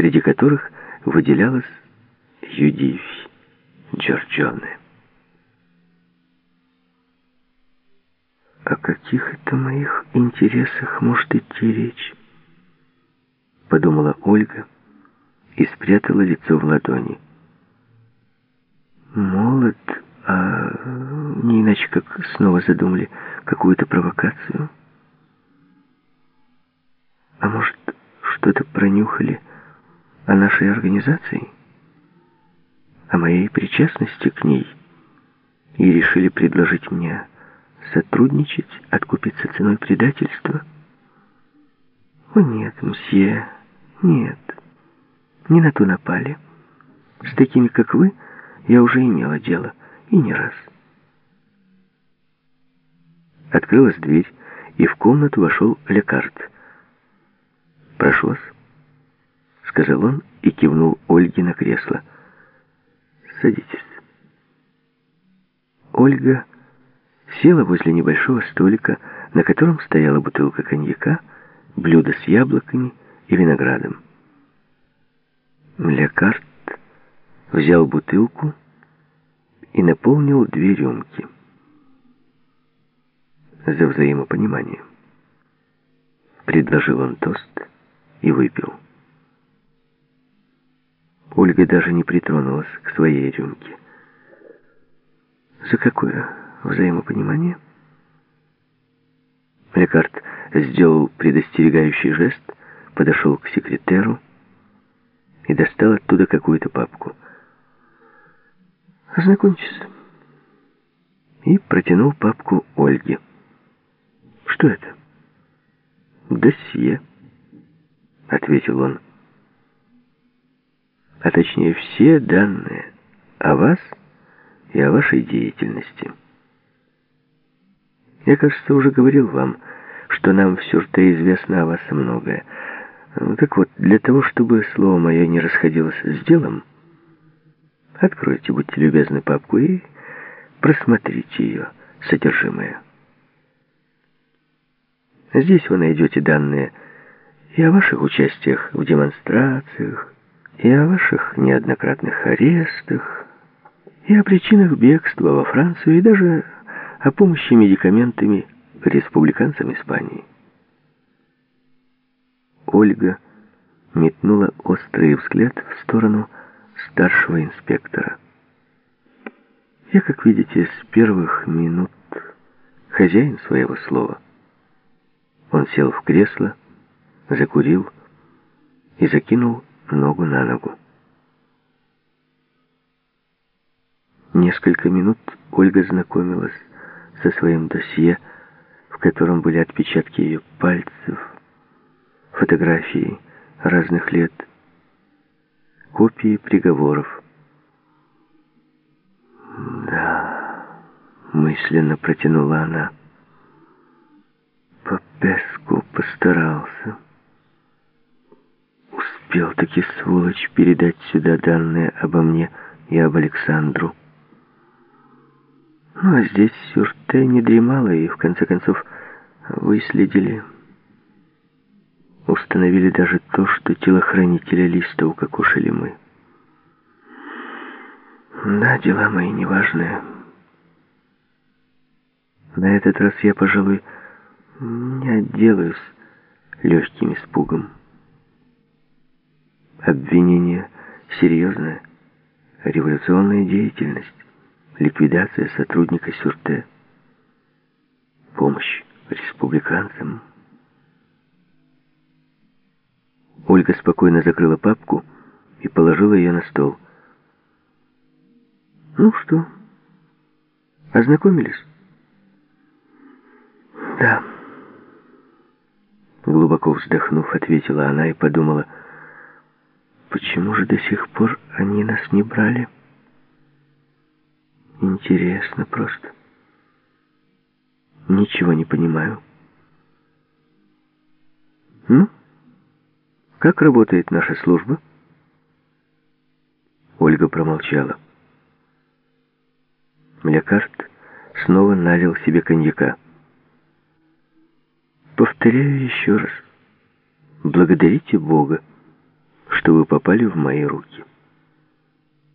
среди которых выделялась Юдивь Джорджоне. О каких это моих интересах может идти речь? Подумала Ольга и спрятала лицо в ладони. Молод, а не иначе, как снова задумали какую-то провокацию. А может, что-то пронюхали о нашей организации, о моей причастности к ней, и решили предложить мне сотрудничать, откупиться ценой предательства? О нет, мсье, нет, не на то напали. С такими, как вы, я уже имела дело, и не раз. Открылась дверь, и в комнату вошел Лекарт. «Прошу вас», — сказал он и кивнул Ольге на кресло. «Садитесь». Ольга села возле небольшого столика, на котором стояла бутылка коньяка, блюдо с яблоками и виноградом. Лекарт взял бутылку и наполнил 2 рюмки. «За взаимопонимание», — предложил он тост и выпил. Ольга даже не притронулась к своей рюмке. «За какое взаимопонимание?» Лекарт сделал предостерегающий жест, подошел к секретеру и достал оттуда какую-то папку. «Ознакомьтесь». И протянул папку Ольге. «Что это?» «Досье», — ответил он. «А точнее, все данные о вас и о вашей деятельности. Я, кажется, уже говорил вам, что нам в Сюрте известно о вас многое. Так вот, для того, чтобы слово мое не расходилось с делом, откройте, будьте любезны, папку и просмотрите ее содержимое. Здесь вы найдете данные и о ваших участиях в демонстрациях, и о ваших неоднократных арестах, и о причинах бегства во Францию, и даже о помощи медикаментами республиканцам Испании». Ольга метнула острый взгляд в сторону старшего инспектора. «Я, как видите, с первых минут хозяин своего слова». Он сел в кресло, закурил и закинул ногу на ногу. Несколько минут Ольга знакомилась со своим досье, в котором были отпечатки ее пальцев, фотографии разных лет, копии приговоров. «Да», — мысленно протянула она, — «Попеску постарался. Успел-таки, сволочь, передать сюда данные обо мне и об Александру. Ну, а здесь Сюрте не дремала, и в конце концов выследили. Установили даже то, что телохранителя Листа укокошили мы. Да, дела мои неважные. На этот раз я, пожалуй, не отделаюсь легким испугом. Обвинение серьезное, революционная деятельность, ликвидация сотрудника Сюрте, помощь республиканцам». Ольга спокойно закрыла папку и положила ее на стол. «Ну что, ознакомились?» «Да», — глубоко вздохнув, ответила она и подумала, почему же до сих пор они нас не брали? Интересно просто. Ничего не понимаю. Ну, как работает наша служба?» Ольга промолчала. Лекарт снова налил себе коньяка. «Повторяю еще раз. Благодарите Бога, что вы попали в мои руки.